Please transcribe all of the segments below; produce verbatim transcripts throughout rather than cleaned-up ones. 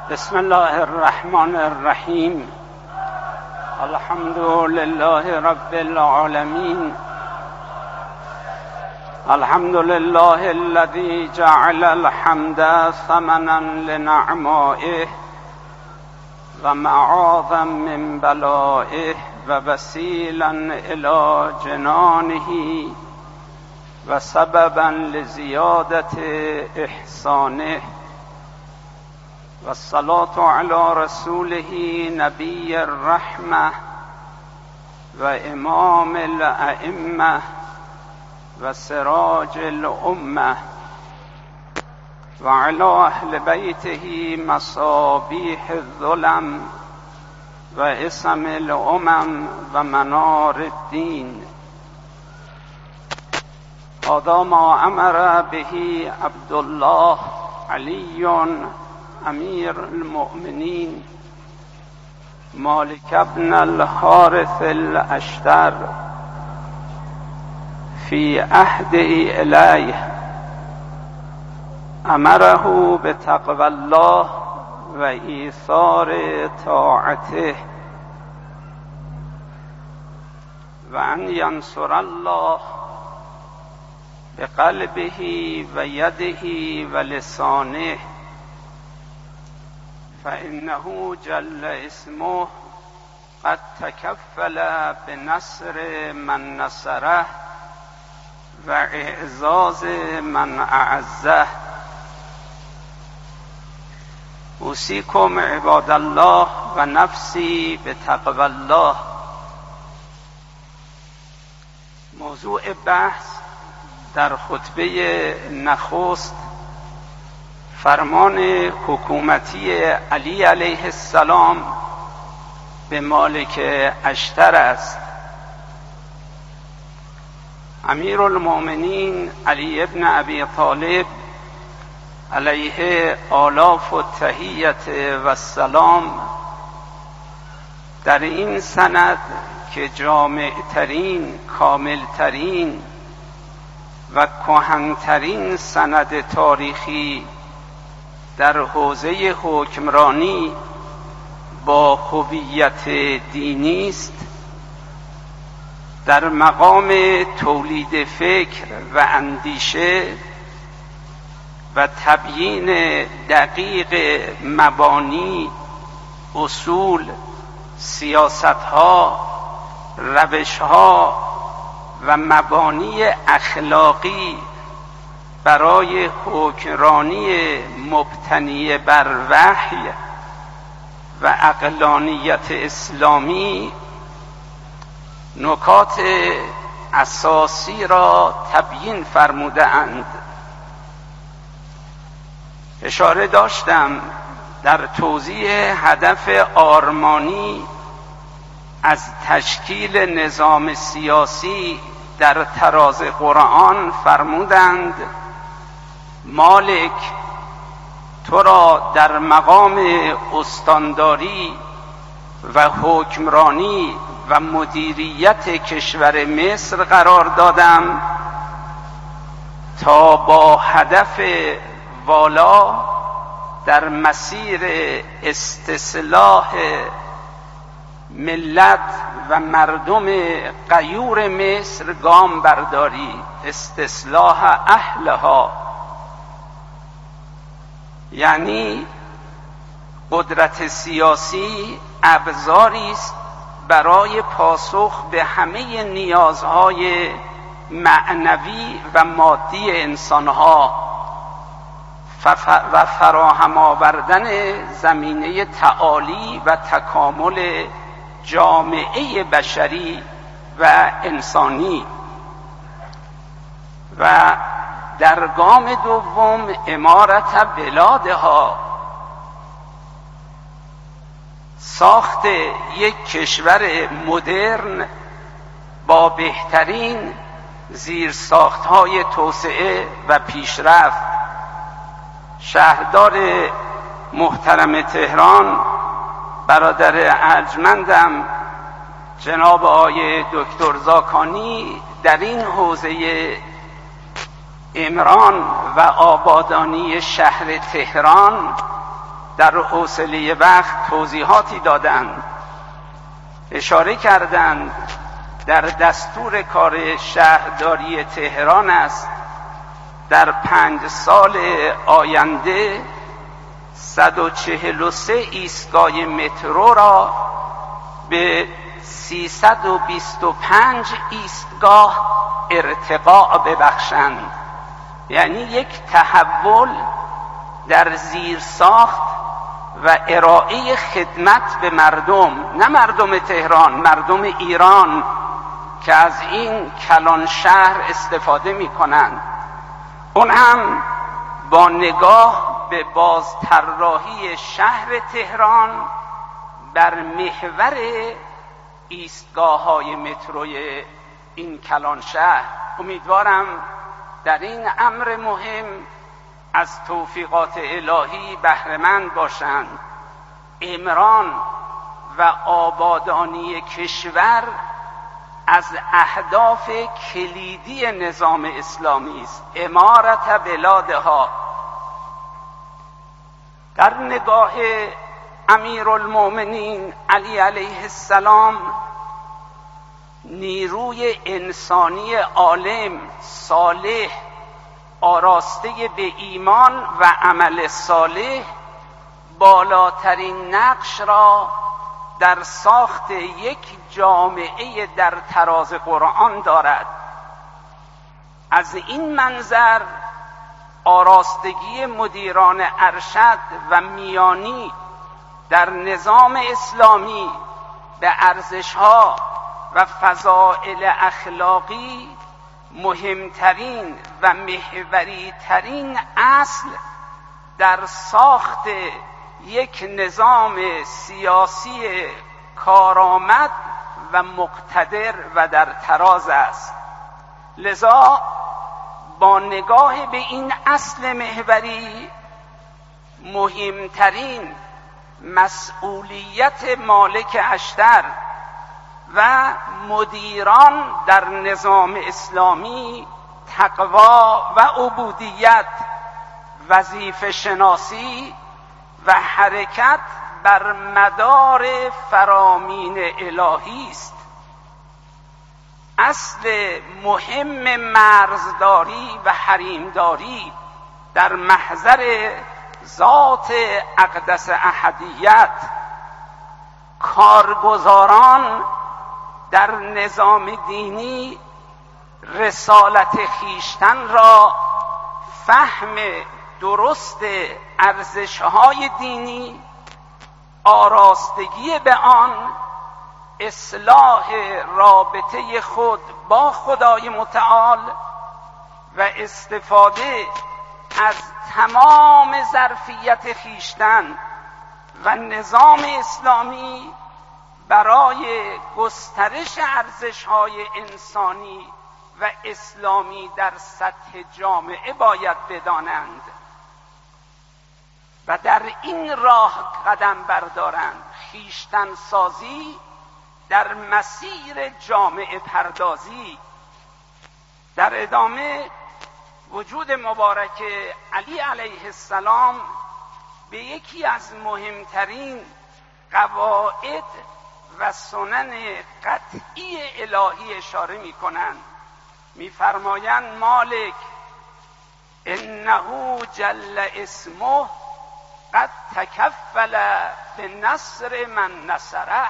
بسم الله الرحمن الرحیم. الحمد لله رب العالمین. الحمد لله الذي جعل الحمد ثمنا لنعمائه و معاذا من بلائه و وسیلا الى جنانه و سببا لزیادت احسانه و الصلاة علی رسوله نبی الرحمة و امام الائمة و سراج الامة و علی اهل بیته مصابیح الظلم و اسم الامم و منار الدین. هذا ما امر به عبدالله علی امیر المؤمنین مالک ابن الحارث الاشتر فی عهده الیه، امره بتقوی الله و ایثار طاعته و ان ینصر الله بقلبه و یده و لسانه، فإنه جل اسمه قد تكفل بنصر من نصره و اعزاز من اعزه. اوصیکم عباد الله و نفسی بتقوی الله. موضوع بحث در خطبه نخست فرمان حکومتی علی علیه السلام به مالک اشتر است. امیر المؤمنین علی ابن ابی طالب علیه آلاف و تحیت و السلام در این سند که جامعترین، کاملترین و کهن‌ترین سند تاریخی در حوزه حکمرانی با هویت دینی است، در مقام تولید فکر و اندیشه و تبیین دقیق مبانی، اصول، سیاست‌ها، روش‌ها و مبانی اخلاقی برای حکمرانی مبتنی بر وحی و عقلانیت اسلامی نکات اساسی را تبیین فرموده اند. اشاره داشتم در توضیح هدف آرمانی از تشکیل نظام سیاسی در طراز قرآن فرمودند مالک تو را در مقام استانداری و حکمرانی و مدیریت کشور مصر قرار دادم تا با هدف والا در مسیر استصلاح ملت و مردم غیور مصر گام برداری، استصلاح اهلها، یعنی قدرت سیاسی ابزاری است برای پاسخ به همه نیازهای معنوی و مادی انسانها و فراهم آوردن زمینه تعالی و تکامل جامعه بشری و انسانی. و در گام دوم امارت بلادها، ساخت یک کشور مدرن با بهترین زیرساخت‌های توسعه و پیشرفت. شهردار محترم تهران برادر ارجمندم جناب آقای دکتر زاکانی در این حوزه عمران و آبادانی شهر تهران در حوصله وقت توضیحاتی دادند، اشاره کردند در دستور کار شهرداری تهران است در پنج سال آینده صد و چهل و سه ایستگاه مترو را به سیصد و بیست و پنج ایستگاه ارتقا ببخشند. یعنی یک تحول در زیرساخت و ارائه خدمت به مردم، نه مردم تهران، مردم ایران که از این کلان شهر استفاده می کنند، اون هم با نگاه به بازطراحی شهر تهران بر محور ایستگاه های متروی این کلان شهر. امیدوارم در این امر مهم از توفیقات الهی بهره‌مند باشند. عمران و آبادانی کشور از اهداف کلیدی نظام اسلامی است. امارت بلادها. در نگاه امیرالمؤمنین علی علیه السلام نیروی انسانی عالم، صالح، آراسته به ایمان و عمل صالح بالاترین نقش را در ساخت یک جامعه در تراز قرآن دارد. از این منظر آراستگی مدیران ارشد و میانی در نظام اسلامی به ارزش‌ها و فضائل اخلاقی مهمترین و محوری ترین اصل در ساخت یک نظام سیاسی کارآمد و مقتدر و در تراز است. لذا با نگاه به این اصل محوری مهمترین مسئولیت مالک اشتر و مدیران در نظام اسلامی تقوا و عبودیت، وظیفه شناسی و حرکت بر مدار فرامین الهی است. اصل مهم مرزداری و حریمداری در محضر ذات اقدس احدیت. کارگزاران در نظام دینی رسالت خیشتن را فهم درست ارزش‌های دینی، آراستگی به آن، اصلاح رابطه خود با خدای متعال و استفاده از تمام ظرفیت خیشتن و نظام اسلامی برای گسترش ارزش‌های انسانی و اسلامی در سطح جامعه باید بدانند و در این راه قدم بردارند. خویشتن سازی در مسیر جامعه پردازی. در ادامه وجود مبارک علی علیه السلام به یکی از مهمترین قواعد و سنن قطعی الهی اشاره می کنند. می فرمایند مالک انه جل اسمه قد تکفل به نصر من نصره.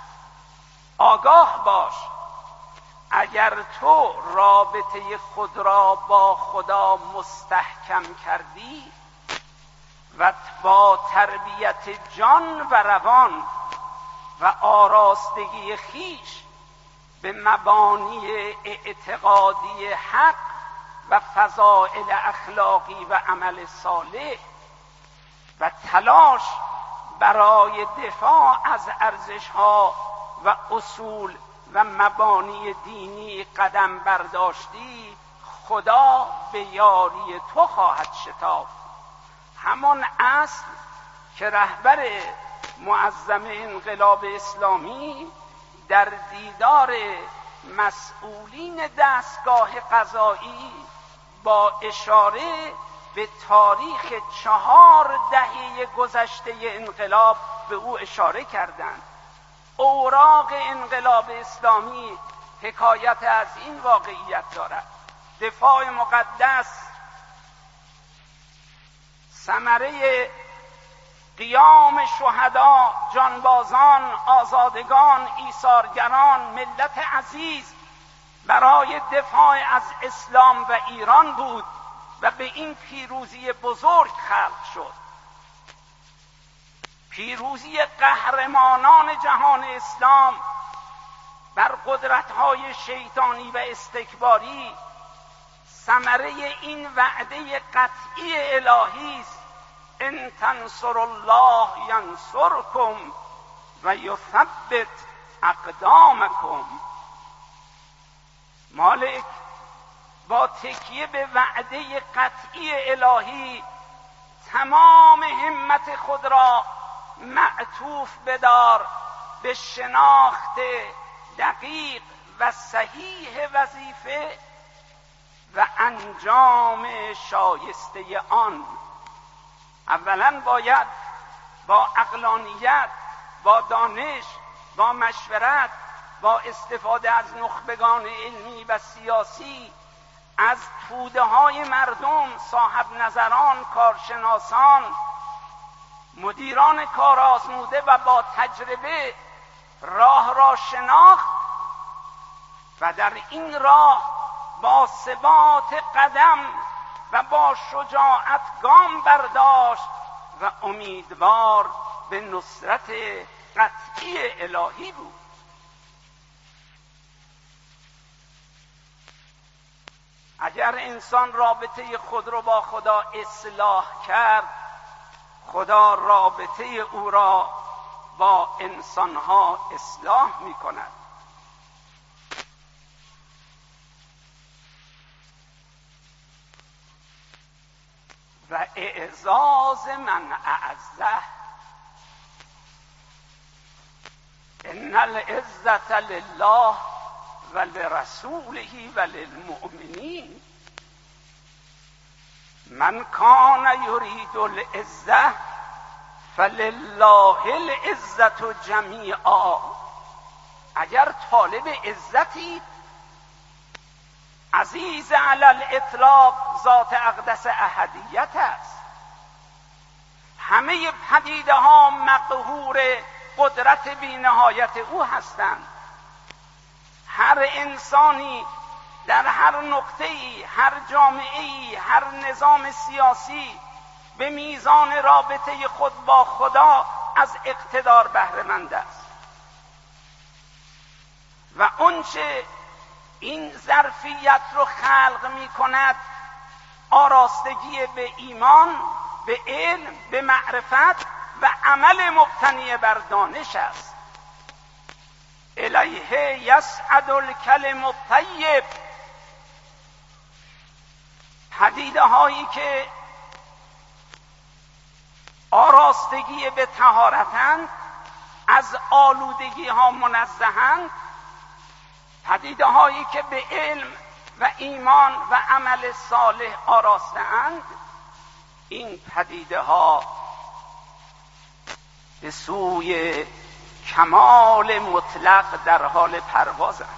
آگاه باش اگر تو رابطه خود را با خدا مستحکم کردی و با تربیت جان و روان و آراستگی خیش به مبانی اعتقادی حق و فضائل اخلاقی و عمل صالح و تلاش برای دفاع از ارزش‌ها و اصول و مبانی دینی قدم برداشتی، خدا به یاری تو خواهد شتافت. همان اصل که رهبر معظم انقلاب اسلامی در دیدار مسئولین دستگاه قضایی با اشاره به تاریخ چهار دهه گذشته انقلاب به او اشاره کردند. اوراق انقلاب اسلامی حکایت از این واقعیت دارد. دفاع مقدس ثمره قیام شهدا، جانبازان، آزادگان، ایثارگران، ملت عزیز برای دفاع از اسلام و ایران بود و به این پیروزی بزرگ خلق شد. پیروزی قهرمانان جهان اسلام بر قدرت‌های شیطانی و استکباری ثمره این وعده قطعی الهی است: ان تنصروا الله ینصرکم و یثبت اقدامکم. مالک با تکیه به وعده قطعی الهی تمام همت خود را معطوف بدار به شناخت دقیق و صحیح وظیفه و انجام شایسته آن. اولا باید با عقلانیت، با دانش، با مشورت، با استفاده از نخبگان علمی و سیاسی، از توده های مردم، صاحب نظران، کارشناسان، مدیران کار آزموده و با تجربه راه را شناخت و در این راه با ثبات قدم و با شجاعت گام برداشت و امیدوار به نصرت قطعی الهی بود. اگر انسان رابطه خود را با خدا اصلاح کرد، خدا رابطه او را با انسانها اصلاح می کند. و اعزاز من اعزه، ان العزة لله و لرسوله و للمؤمنین. من کان یرید العزة فلله العزة جمیعا. اگر طالب عزتی، عزیز علی الاطلاق ذات اقدس احدیت است. همه پدیده ها مقهور قدرت بی نهایت او هستند. هر انسانی در هر نقطه‌ای، هر جامعه‌ای، هر نظام سیاسی به میزان رابطه خود با خدا از اقتدار بهره مند است و اونچه این ظرفیت رو خلق می کند آراستگی به ایمان، به علم، به معرفت و عمل مبتنی بر دانش است. الیه یصعد الکلم الطیب. پدیده هایی که آراستگی به طهارتند، از آلودگی ها منزهند، پدیده هایی که به علم و ایمان و عمل صالح آراسته‌اند، این پدیده ها به سوی کمال مطلق در حال پروازند.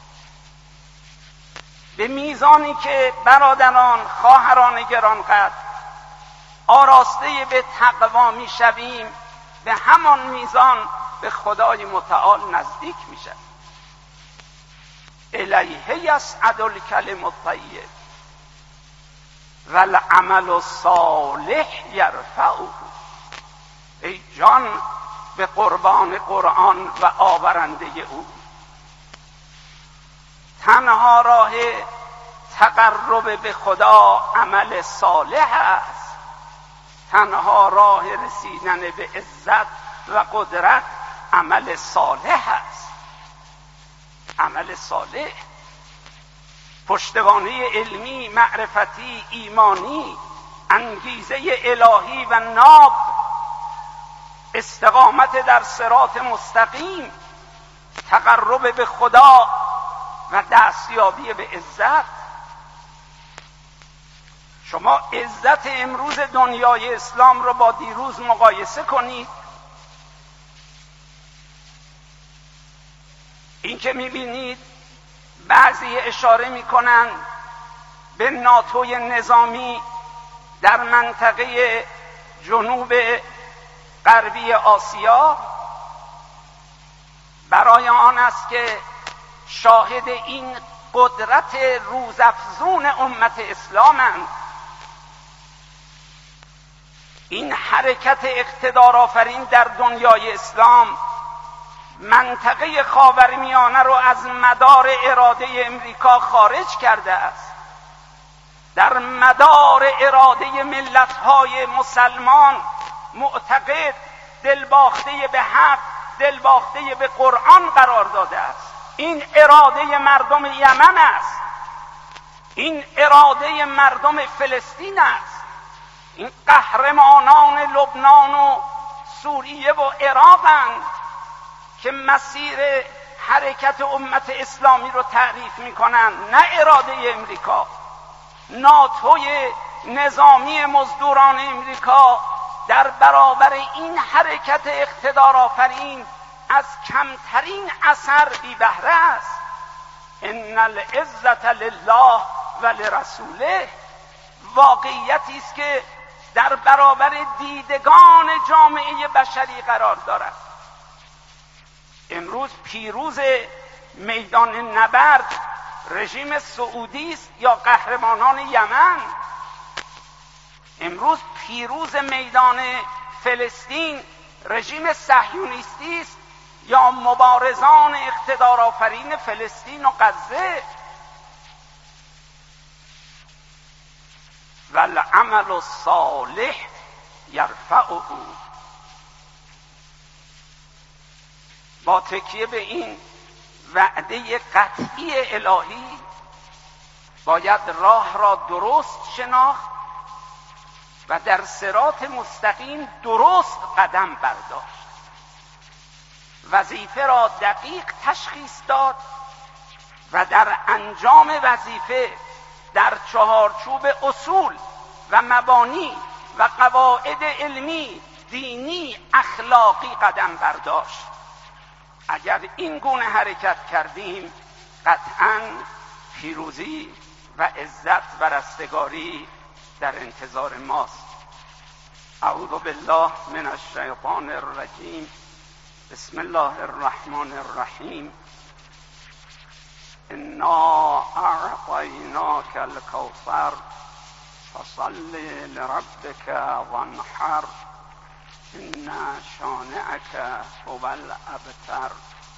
به میزانی که برادران، خواهران گرانقدر آراسته به تقوا می شویم، به همان میزان به خدای متعال نزدیک می شویم. الیه یصعد الکلم الطیب و العمل الصالح یرفعه. ای جان به قربان قرآن و آورنده او. تنها راه تقرب به خدا عمل صالح است. تنها راه رسیدن به عزت و قدرت عمل صالح است. عمل صالح، پشتوانه علمی، معرفتی، ایمانی، انگیزه الهی و ناب، استقامت در صراط مستقیم، تقرب به خدا و دستیابی به عزت. شما عزت امروز دنیای اسلام رو با دیروز مقایسه کنید. این که میبینید بعضی اشاره میکنن به ناتوی نظامی در منطقه جنوب غربی آسیا، برای آن است که شاهد این قدرت روزافزون امت اسلامند. این حرکت اقتدارآفرین در دنیای اسلام منطقه خاورمیانه رو از مدار اراده امریکا خارج کرده است. در مدار اراده ملت‌های مسلمان معتقد، دلباخته به حق، دلباخته به قرآن قرار داده است. این اراده مردم یمن است، این اراده مردم فلسطین است، این قهرمانان لبنان و سوریه و عراقند که مسیر حرکت امت اسلامی رو تعریف میکنند، نه اراده امریکا. ناتوی نظامی مزدوران امریکا در برابر این حرکت اقتدارآفرین از کمترین اثر بی بهره است. ان العزة لله و لرسوله واقعیتی است که در برابر دیدگان جامعه بشری قرار دارد. امروز پیروز میدان نبرد رژیم سعودی است یا قهرمانان یمن؟ امروز پیروز میدان فلسطین رژیم صهیونیستی است یا مبارزان اقتدارآفرین فلسطین و غزه؟ والعمل الصالح یرفعه. با تکیه به این وعده قطعی الهی باید راه را درست شناخت و در صراط مستقیم درست قدم برداشت. وظیفه را دقیق تشخیص داد و در انجام وظیفه در چهارچوب اصول و مبانی و قواعد علمی، دینی، اخلاقی قدم برداشت. اگر این گونه حرکت کردیم قطعاً پیروزی و عزت و رستگاری در انتظار ماست. اعوذ بالله من الشیطان الرجیم. بسم الله الرحمن الرحیم. انا اعطیناک الکوثر فصل لربک وانحر ان شانئک هو الابتر.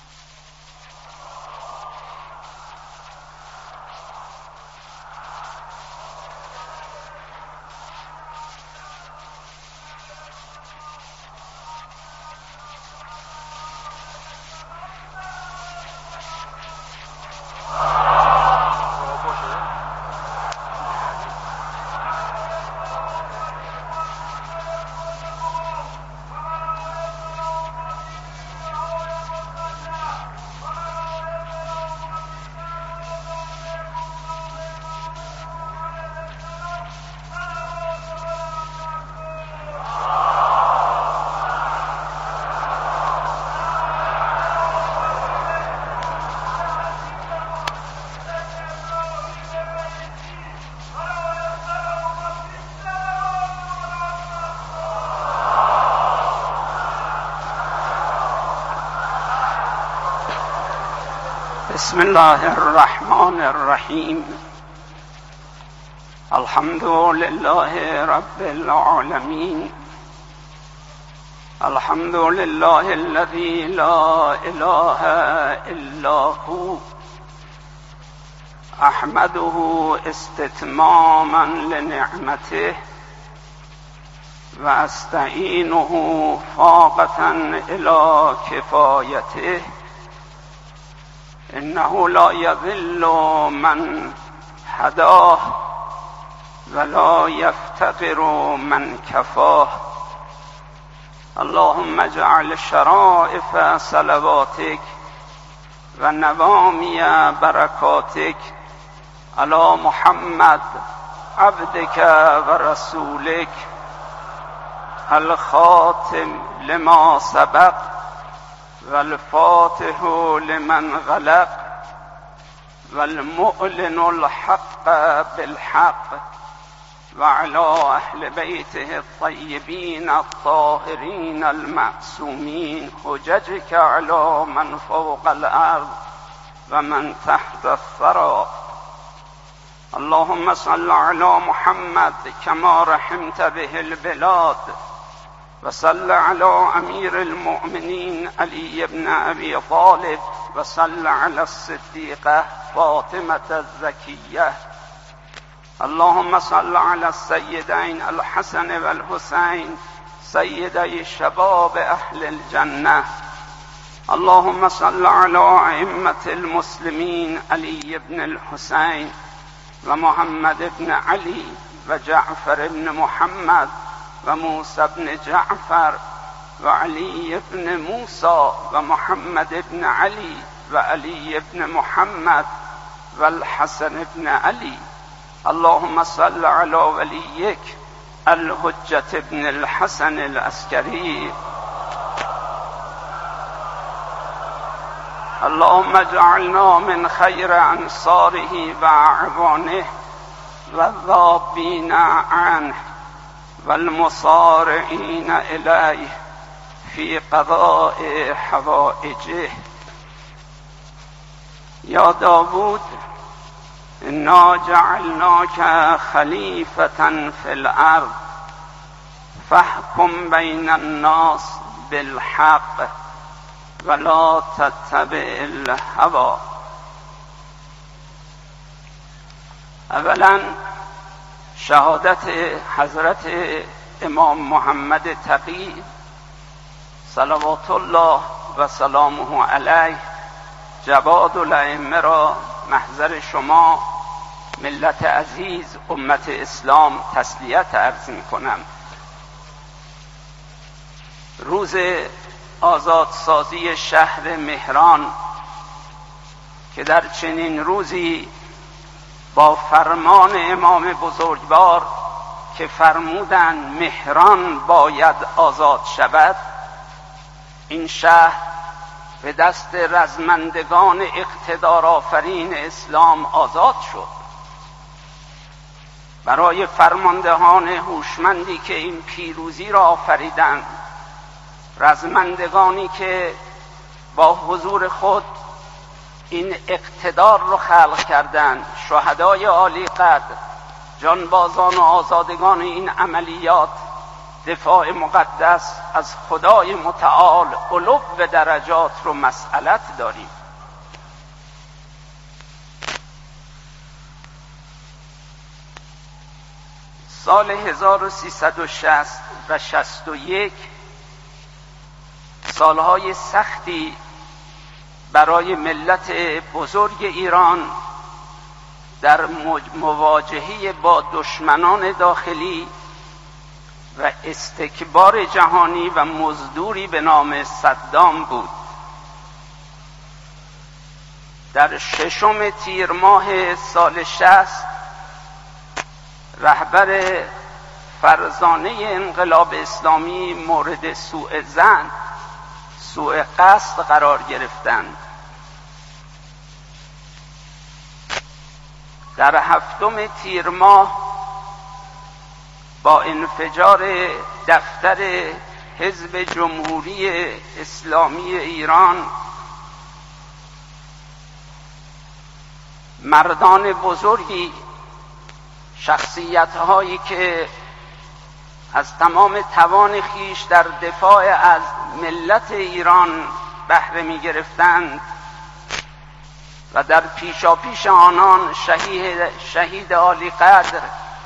بسم الله الرحمن الرحیم. الحمد لله رب العالمین. الحمد لله الذي لا اله الا هو. احمده استتماما لنعمته و استعینه فاقة الى کفایته. انه لا یضل من هداه ولا یفتقر من کفاه. اللهم اجعل شرائف صلواتك و نوامی برکاتك علی محمد عبدك ورسولك الخاتم لما سبق والفاتح لمن غلق والمؤلن الحق بالحق وعلى أهل بيته الطيبين الطاهرين المعصومين حججك على من فوق الأرض ومن تحت الثرى. اللهم صل على محمد كما رحمت به البلاد، وصل على أمير المؤمنين علي بن أبي طالب، وصل على الصديقة فاطمة الزكية. اللهم صل على السيدين الحسن والحسين سيدي شباب أهل الجنة. اللهم صل على أئمة المسلمين علي بن الحسين ومحمد بن علي وجعفر بن محمد وموسى بن جعفر وعلي بن موسى ومحمد بن علي وعلي بن محمد والحسن بن علي. اللهم صل على وليك الحجة بن الحسن العسكري. اللهم اجعلنا من خير أنصاره وأعوانه والذابين عنه والمصارعين إليه في قضاء حوائجه. يا داود إنا جعلناك خليفة في الأرض فاحكم بين الناس بالحق ولا تتبع الهوى. اولا شهادت حضرت امام محمد تقی صلوات الله و سلامه علیه جواد الائمه را محضر شما ملت عزیز امت اسلام تسلیت عرض می کنم. روز آزادسازی شهر مهران که در چنین روزی با فرمان امام بزرگوار که فرمودند مهران باید آزاد شود، این شهر به دست رزمندگان اقتدار آفرین اسلام آزاد شد. برای فرماندهان هوشمندی که این پیروزی را آفریدند، رزمندگانی که با حضور خود این اقتدار رو خلق کردند، شهدای عالی قدر، جانبازان و آزادگان این عملیات، دفاع مقدس از خدای متعال علو و درجات رو مسئلت داریم. سال هزار و سیصد و شصت و شصت و یک سالهای سختی برای ملت بزرگ ایران در مواجهه با دشمنان داخلی و استکبار جهانی و مزدوری به نام صدام بود. در ششم تیر ماه سال شصت رهبر فرزانه انقلاب اسلامی مورد سوء ظن، سوء قصد قرار گرفتند. در هفتم تیر ماه با انفجار دفتر حزب جمهوری اسلامی ایران مردان بزرگی، شخصیت‌هایی که از تمام توان خیش در دفاع از ملت ایران بهره می‌گرفتند و در پیشاپیش آنان شهید شهید عالی قدر،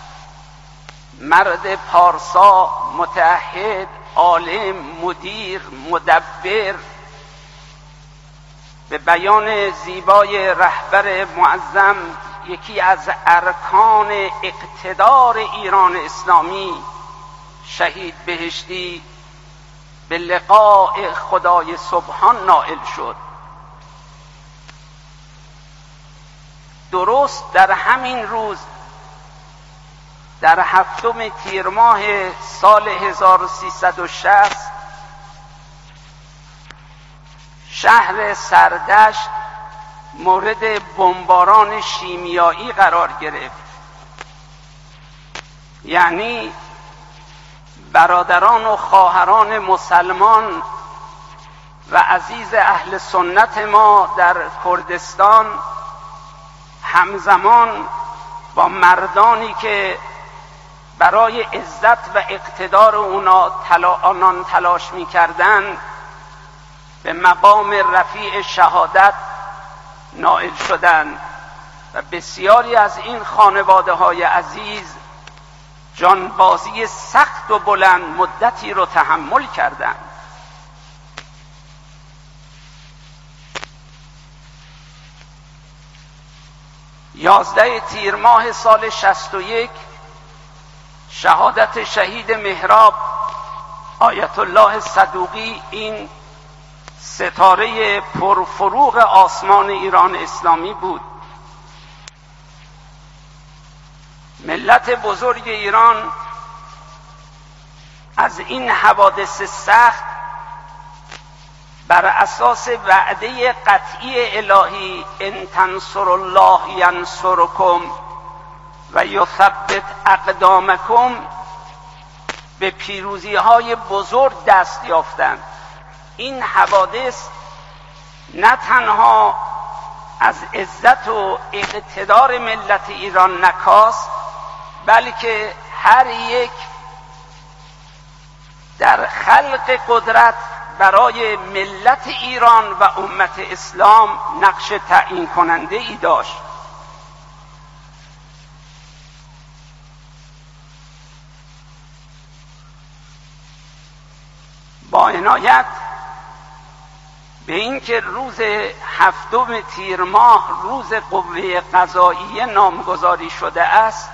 مرد پارسا، متعهد، عالم، مدیر، مدبر، به بیان زیبای رهبر معظم، یکی از ارکان اقتدار ایران اسلامی، شهید بهشتی، به لقاء خدای سبحان نائل شد. درست در همین روز در هفتم تیر ماه سال هزار و سیصد و شصت شهر سردشت مورد بمباران شیمیایی قرار گرفت. یعنی برادران و خواهران مسلمان و عزیز اهل سنت ما در کردستان همزمان با مردانی که برای عزت و اقتدار اونا تلا آنان تلاش می‌کردند به مقام رفیع شهادت نائل شدند و بسیاری از این خانواده‌های عزیز جانبازی سخت و بلند مدتی رو تحمل کردند. یازده تیر ماه سال شصت و یک شهادت شهید مهراب آیت الله صدوقی، این ستاره پرفروغ آسمان ایران اسلامی بود. ملت بزرگ ایران از این حوادث سخت بر اساس وعده قطعی الهی ان تنصروا الله ینصرکم و یثبت اقدامکم به پیروزی های بزرگ دست یافتند. این حوادث نه تنها از عزت و اقتدار ملت ایران نکاست، بلکه هر یک در خلق قدرت برای ملت ایران و امت اسلام نقش تعیین کننده ای داشت. با عنایت به اینکه روز هفتم تیر ماه روز قوه قضاییه نامگذاری شده است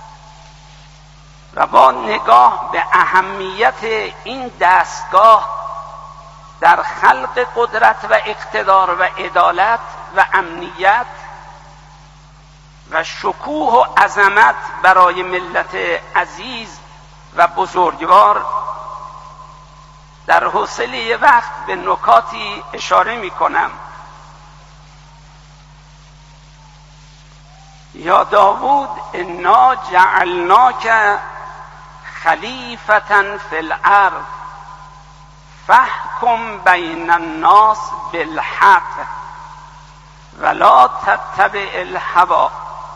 و با نگاه به اهمیت این دستگاه در خلق قدرت و اقتدار و عدالت و امنیت و شکوه و عظمت برای ملت عزیز و بزرگوار، در حوصله وقت به نکاتی اشاره می کنم. یا داوود انا جعلناک خلیفة فی الارض فاحکم بین الناس بالحق ولا تتبع الهوی.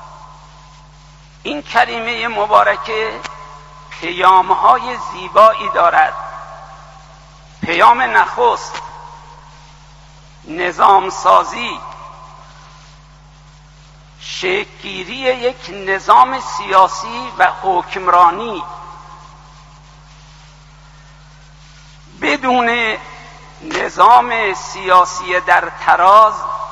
این کلمه مبارکه پیام‌های زیبایی دارد. پیام نخست نظام سازی، شکل‌گیری یک نظام سیاسی و حکمرانی. بدون نظام سیاسی در تراز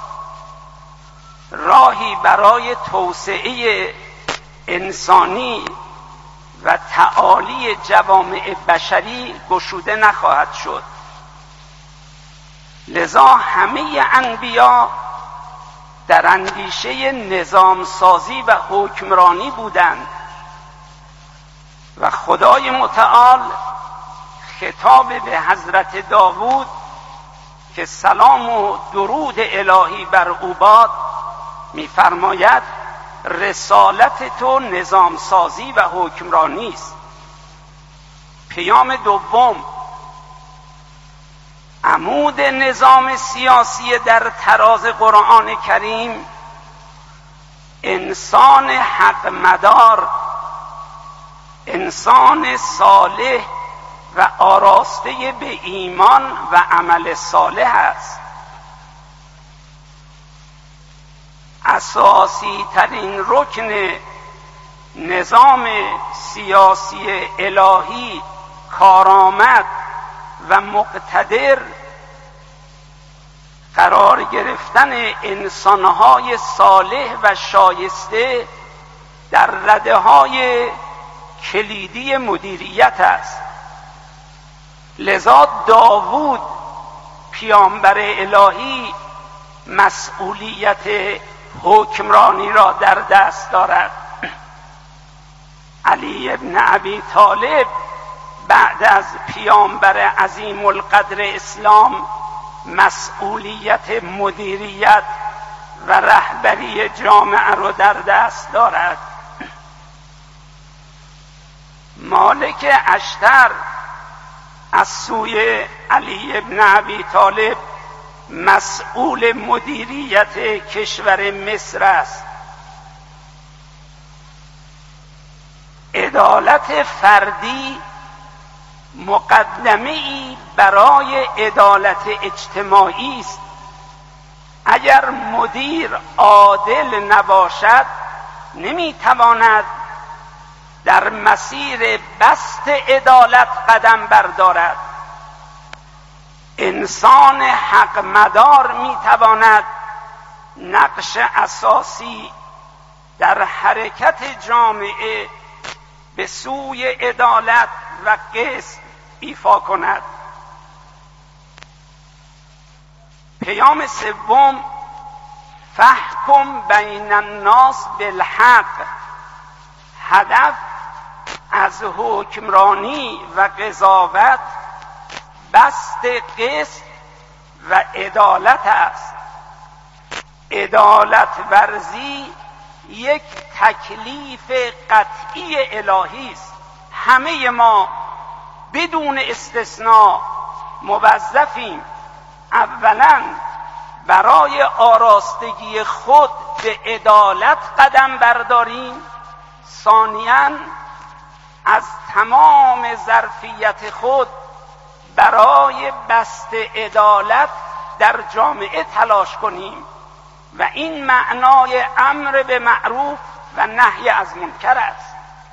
راهی برای توسعه انسانی و تعالی جوامع بشری گشوده نخواهد شد. لذا همه انبیا در اندیشه نظام سازی و حکمرانی بودند و خدای متعال خطاب به حضرت داوود که سلام و درود الهی بر او باد می‌فرماید رسالت تو نظام سازی و حکمرانی است. پیام دوم عمود نظام سیاسی در تراز قرآن کریم انسان حق مدار، انسان صالح و آراسته به ایمان و عمل صالح است. اساسی ترین رکن نظام سیاسی الهی کارآمد و مقتدر قرار گرفتن انسانهای صالح و شایسته در رده‌های کلیدی مدیریت است. لذا داوود پیامبر الهی مسئولیت حکمرانی را در دست دارد. علی ابن ابی طالب بعد از پیامبر عظیم القدر اسلام مسئولیت مدیریت و رهبری جامعه رو در دست دارد. مالک اشتر از سوی علی ابن ابی طالب مسئول مدیریت کشور مصر است. عدالت فردی مقدمه‌ای برای عدالت اجتماعی است. اگر مدیر عادل نباشد نمیتواند در مسیر بسط عدالت قدم بردارد. انسان حق مدار میتواند نقش اساسی در حرکت جامعه به سوی عدالت و قسط ایفا کند. پیام سوم، فحکم بین الناس بالحق. هدف از حکمرانی و قضاوت بسط قسط و عدالت است. عدالت ورزی یک تکلیف قطعی الهی است. همه ما بدون استثناء موظفیم اولا برای آراستگی خود به عدالت قدم برداریم، ثانیاً از تمام ظرفیت خود برای بسط عدالت در جامعه تلاش کنیم و این معنای امر به معروف و نهی از منکر است.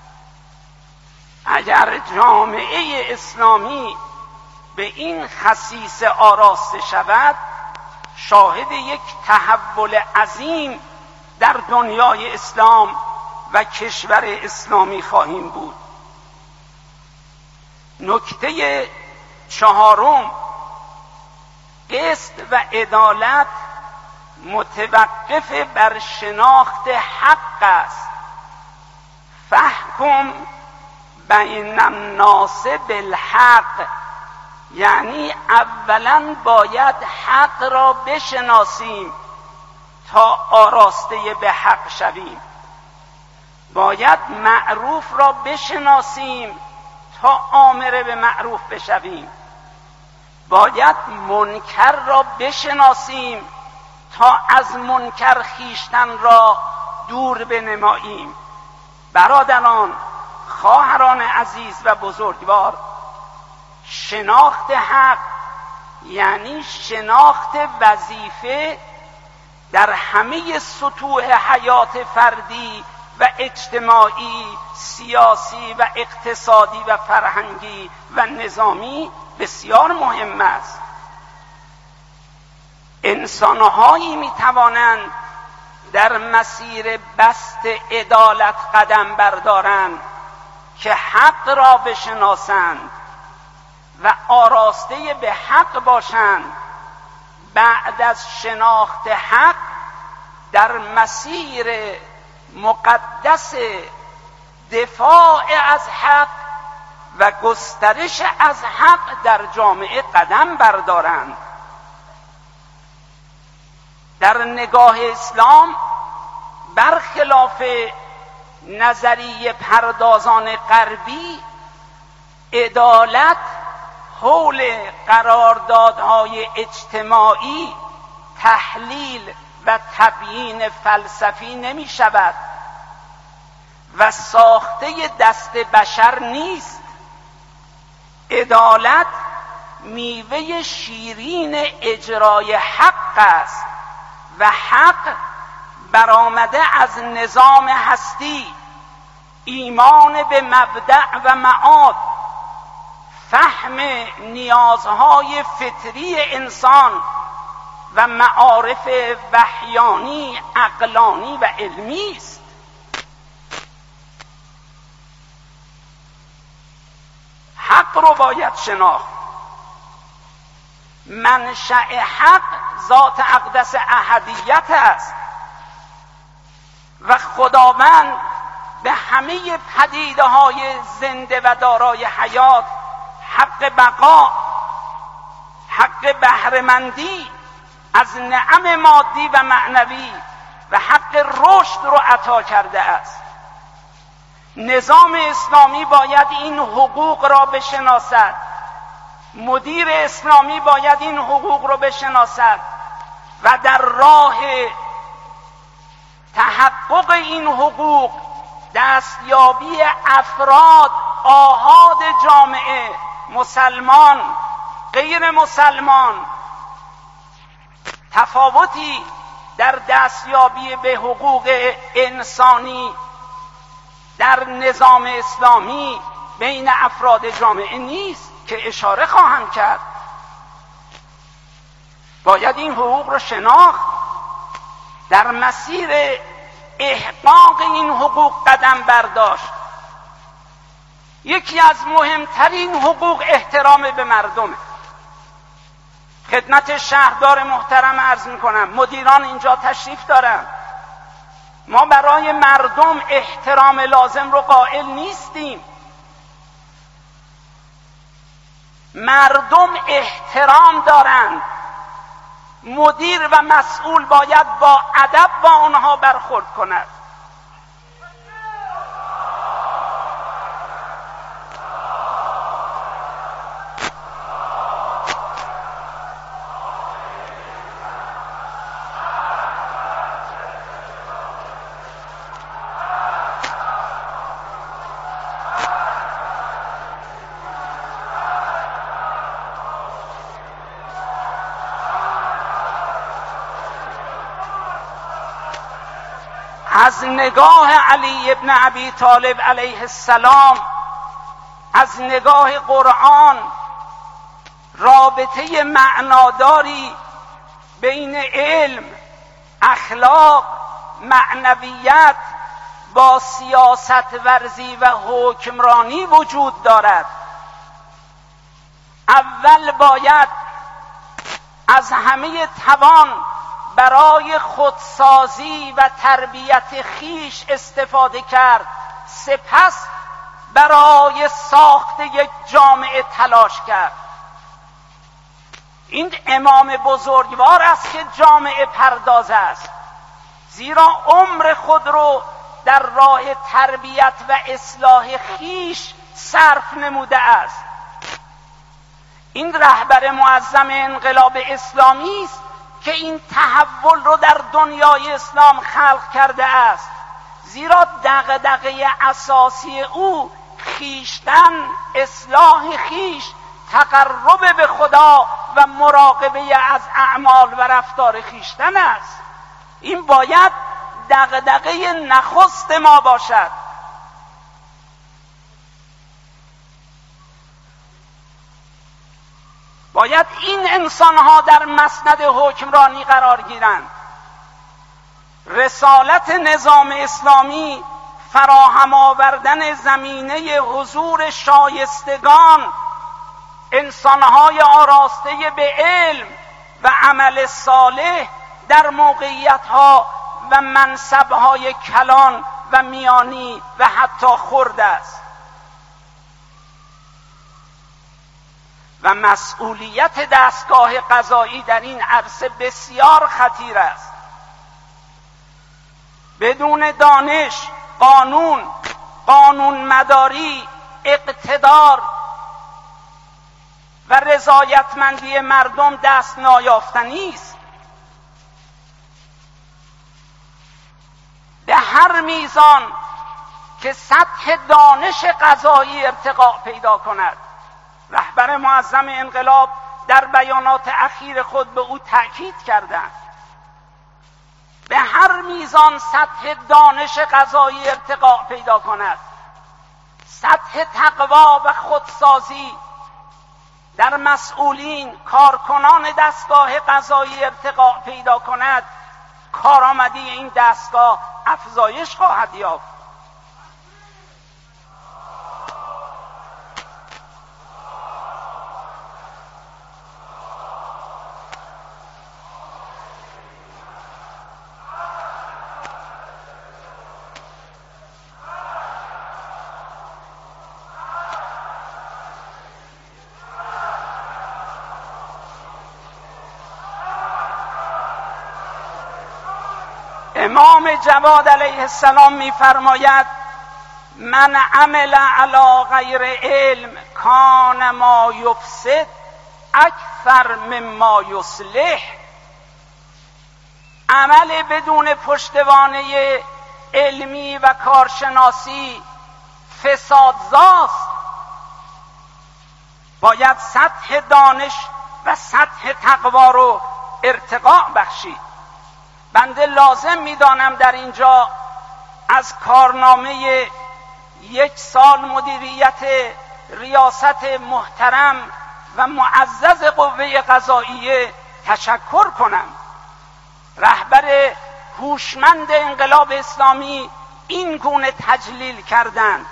اگر جامعه اسلامی به این خصیصه آراسته شود شاهد یک تحول عظیم در دنیای اسلام و کشور اسلامی خواهیم بود. نکته چهارم، قسط و عدالت متوقف بر شناخت حق است. فحکم بین الناس بالحق، یعنی اولا باید حق را بشناسیم تا آراسته به حق شویم. باید معروف را بشناسیم تا آمر به معروف بشویم. باید منکر را بشناسیم تا از منکر خویشتن را دور بنماییم. برادران، خواهران عزیز و بزرگوار، شناخت حق یعنی شناخت وظیفه در همه سطوح حیات فردی و اجتماعی، سیاسی و اقتصادی و فرهنگی و نظامی بسیار مهم است. انسان‌هایی می‌توانند در مسیر بسط عدالت قدم بردارند که حق را بشناسند و آراسته به حق باشند. بعد از شناخت حق در مسیر مقدس دفاع از حق و گسترش از حق در جامعه قدم بردارند. در نگاه اسلام برخلاف نظریه پردازان غربی، عدالت حول قراردادهای اجتماعی تحلیل و تبیین فلسفی نمی شود و ساخته دست بشر نیست. عدالت میوه شیرین اجرای حق است و حق برآمده از نظام هستی، ایمان به مبدأ و معاد، فهم نیازهای فطری انسان و معارف وحیانی، عقلانی و علمی است. حق رو باید شناخت. منشأ حق ذات اقدس احدیت است و خداوند به همه پدیده های زنده و دارای حیات حق بقا، حق بهره‌مندی از نعم مادی و معنوی و حق رشد رو عطا کرده است. نظام اسلامی باید این حقوق را بشناسد، مدیر اسلامی باید این حقوق را بشناسد و در راه تحقق این حقوق دستیابی افراد آحاد جامعه، مسلمان، غیر مسلمان، تفاوتی در دستیابی به حقوق انسانی در نظام اسلامی بین افراد جامعه نیست که اشاره خواهم کرد. باید این حقوق رو شناخت، در مسیر احقاق این حقوق قدم برداشت. یکی از مهمترین حقوق احترام به مردمه. خدمت شهردار محترم عرض میکنم، مدیران اینجا تشریف دارن، ما برای مردم احترام لازم رو قائل نیستیم. مردم احترام دارند، مدیر و مسئول باید با ادب با آنها برخورد کند. از نگاه علی ابن ابی طالب علیه السلام، از نگاه قرآن، رابطه معناداری بین علم، اخلاق، معنویت با سیاست ورزی و حکمرانی وجود دارد. اول باید از همه توان برای خودسازی و تربیت خیش استفاده کرد، سپس برای ساخت یک جامعه تلاش کرد. این امام بزرگوار است که جامعه پرداز است، زیرا عمر خود رو در راه تربیت و اصلاح خیش صرف نموده است. این رهبر معظم انقلاب اسلامی است که این تحول رو در دنیای اسلام خلق کرده است، زیرا دغدغه اساسی او خیشتن، اصلاح خیش، تقرب به خدا و مراقبه از اعمال و رفتار خیشتن است. این باید دغدغه نخست ما باشد. باید این انسانها در مسند حکمرانی قرار گیرند. رسالت نظام اسلامی فراهم آوردن زمینه حضور شایستگان، انسانهای آراسته به علم و عمل صالح در موقعیتها و منصبهای کلان و میانی و حتی خرد است و مسئولیت دستگاه قضایی در این عرصه بسیار خطیر است. بدون دانش، قانون، قانون مداری، اقتدار و رضایتمندی مردم دست نایافتنی است. به هر میزان که سطح دانش قضایی ارتقا پیدا کند، رهبر معظم انقلاب در بیانات اخیر خود به او تأکید کردند، به هر میزان سطح دانش قضایی ارتقا پیدا کند، سطح تقوا و خودسازی در مسئولین، کارکنان دستگاه قضایی ارتقا پیدا کند، کارآمدی این دستگاه افزایش خواهد یافت. امام جواد علیه السلام می‌فرماید من عمل علی غیر علم کان ما یفسد اکثر مما یصلح. عمل بدون پشتوانه علمی و کارشناسی فسادزاست. باید سطح دانش و سطح تقوا رو ارتقا بخشید. بنده لازم می‌دانم در اینجا از کارنامه یک سال مدیریت ریاست محترم و معزز قوه قضاییه تشکر کنم. رهبر هوشمند انقلاب اسلامی این گونه تجلیل کردند.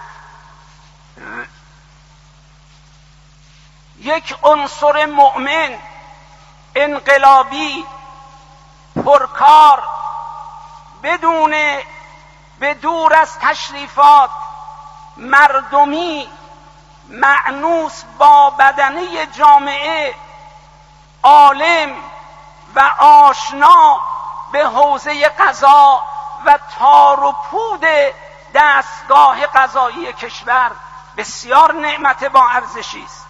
یک عنصر مؤمن انقلابی پرکار بدون به دور از تشریفات مردمی مأنوس با بدنه جامعه عالم و آشنا به حوزه قضا و تار و پود دستگاه قضایی کشور بسیار نعمت با ارزشی است.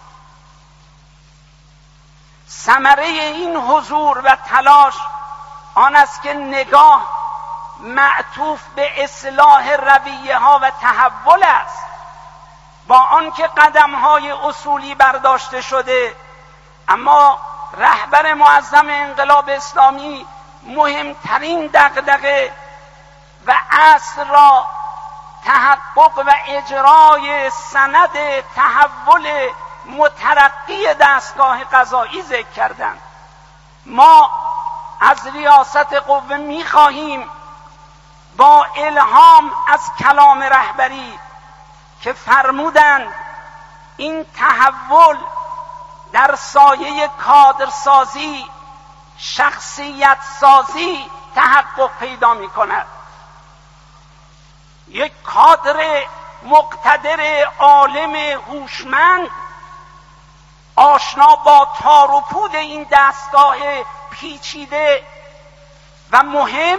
ثمره این حضور و تلاش آن است که نگاه معطوف به اصلاح رویه ها و تحول است. با آنکه قدم های اصولی برداشته شده، اما رهبر معظم انقلاب اسلامی مهمترین دغدغه و اصل را تحقق و اجرای سند تحول مترقی دستگاه قضایی ذکر کردند. ما از ریاست قوه می‌خواهیم با الهام از کلام رهبری که فرمودند این تحول در سایه کادرسازی، شخصیت سازی تحقق پیدا می کند. یک کادر مقتدر عالم هوشمند آشنا با تار و پود این دستگاه پیچیده و مهم،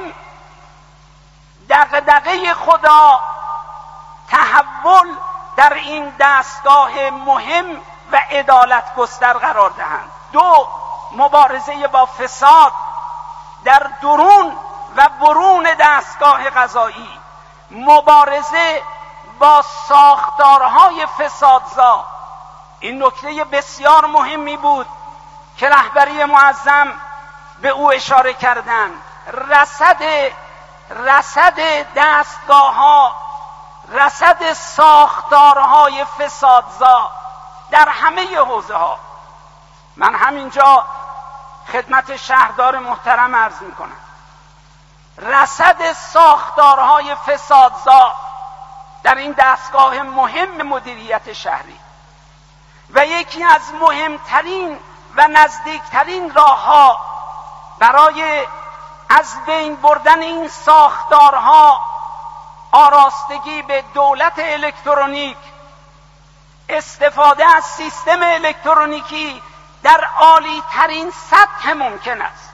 دغدغه خدا تحول در این دستگاه مهم و عدالت گستر قرار دهند. دو، مبارزه با فساد در درون و برون دستگاه قضایی، مبارزه با ساختارهای فسادزا. این نکته بسیار مهمی بود که رهبری معظم به او اشاره کردند. رصد رصد دستگاه ها، رصد ساختارهای فسادزا در همه حوزه ها. من همینجا خدمت شهردار محترم عرض می کنم، رصد ساختارهای فسادزا در این دستگاه مهم مدیریت شهری و یکی از مهمترین و نزدیکترین راهها برای از بین بردن این ساختارها آراستگی به دولت الکترونیک، استفاده از سیستم الکترونیکی در عالی ترین سطح ممکن است.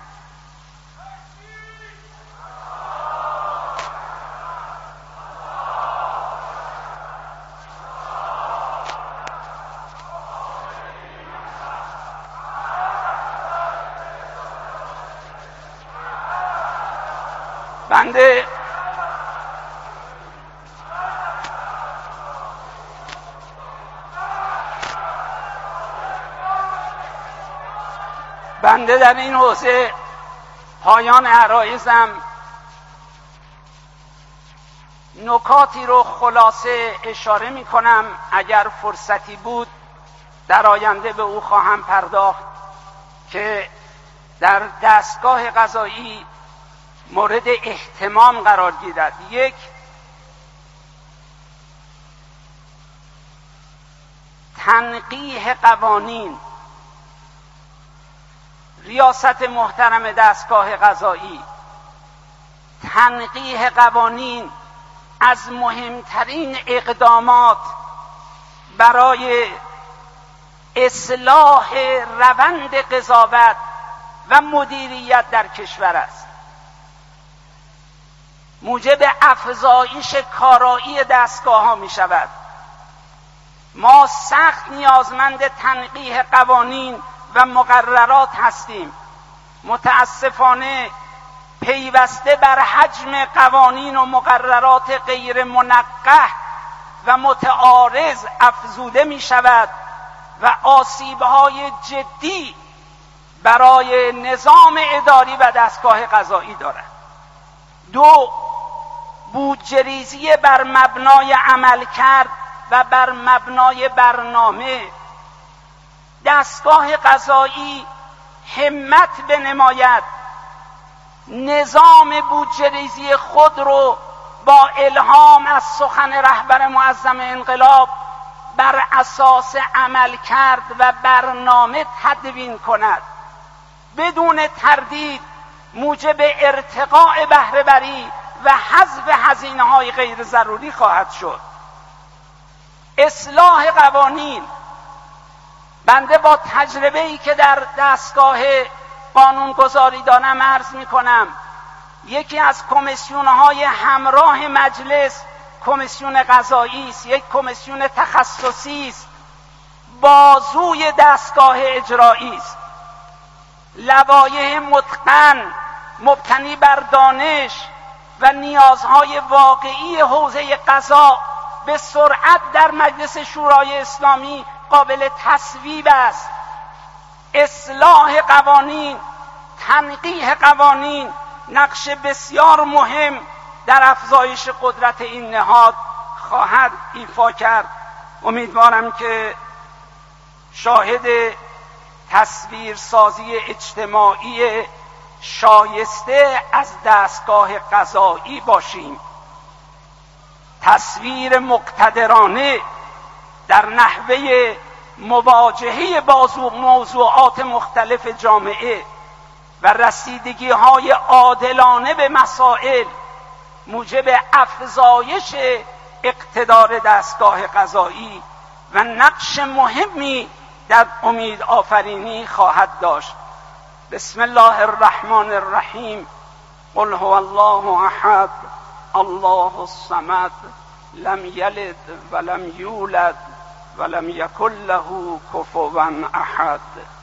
بنده بنده در این حوزه پایان عرایزم نکاتی رو خلاصه اشاره می کنم. اگر فرصتی بود در آینده به او خواهم پرداخت که در دستگاه قضایی مورد اهتمام قرار گیرد. یک، تنقیح قوانین. ریاست محترم دستگاه قضایی، تنقیح قوانین از مهمترین اقدامات برای اصلاح روند قضاوت و مدیریت در کشور است. موجب افزایش کارایی دستگاه ها می شود. ما سخت نیازمند تنقیح قوانین و مقررات هستیم. متاسفانه پیوسته بر حجم قوانین و مقررات غیر منقح و متعارض افزوده می شود و آسیب‌های جدی برای نظام اداری و دستگاه قضایی دارد. دو، بودجه‌ریزی بر مبنای عملکرد و بر مبنای برنامه. دستگاه قضایی همت بنماید نظام بودجه‌ریزی خود رو با الهام از سخن رهبر معظم انقلاب بر اساس عملکرد و برنامه تدوین کند. بدون تردید موجب ارتقاء بهره‌وری و حذف هزینه‌های غیر ضروری خواهد شد. اصلاح قوانین. بنده با تجربه‌ای که در دستگاه قانونگذاری دارم عرض می‌کنم، یکی از کمیسیون‌های همراه مجلس کمیسیون قضایی است، یک کمیسیون تخصصی است، بازوی دستگاه اجرایی است. لوایح متقن مبتنی بر دانش و نیازهای واقعی حوزه قضا به سرعت در مجلس شورای اسلامی قابل تصویب است. اصلاح قوانین، تنقیح قوانین نقش بسیار مهم در افزایش قدرت این نهاد خواهد ایفا کرد. امیدوارم که شاهد تصویرسازی اجتماعی شایسته از دستگاه قضایی باشیم. تصویر مقتدرانه در نحوه مواجهه با موضوعات مختلف جامعه و رسیدگی های عادلانه به مسائل موجب افزایش اقتدار دستگاه قضایی و نقش مهمی در امید آفرینی خواهد داشت. بسم الله الرحمن الرحیم. قل هو الله احد الله الصمد لم یلد ولم یولد ولم یکن له کفوا احد.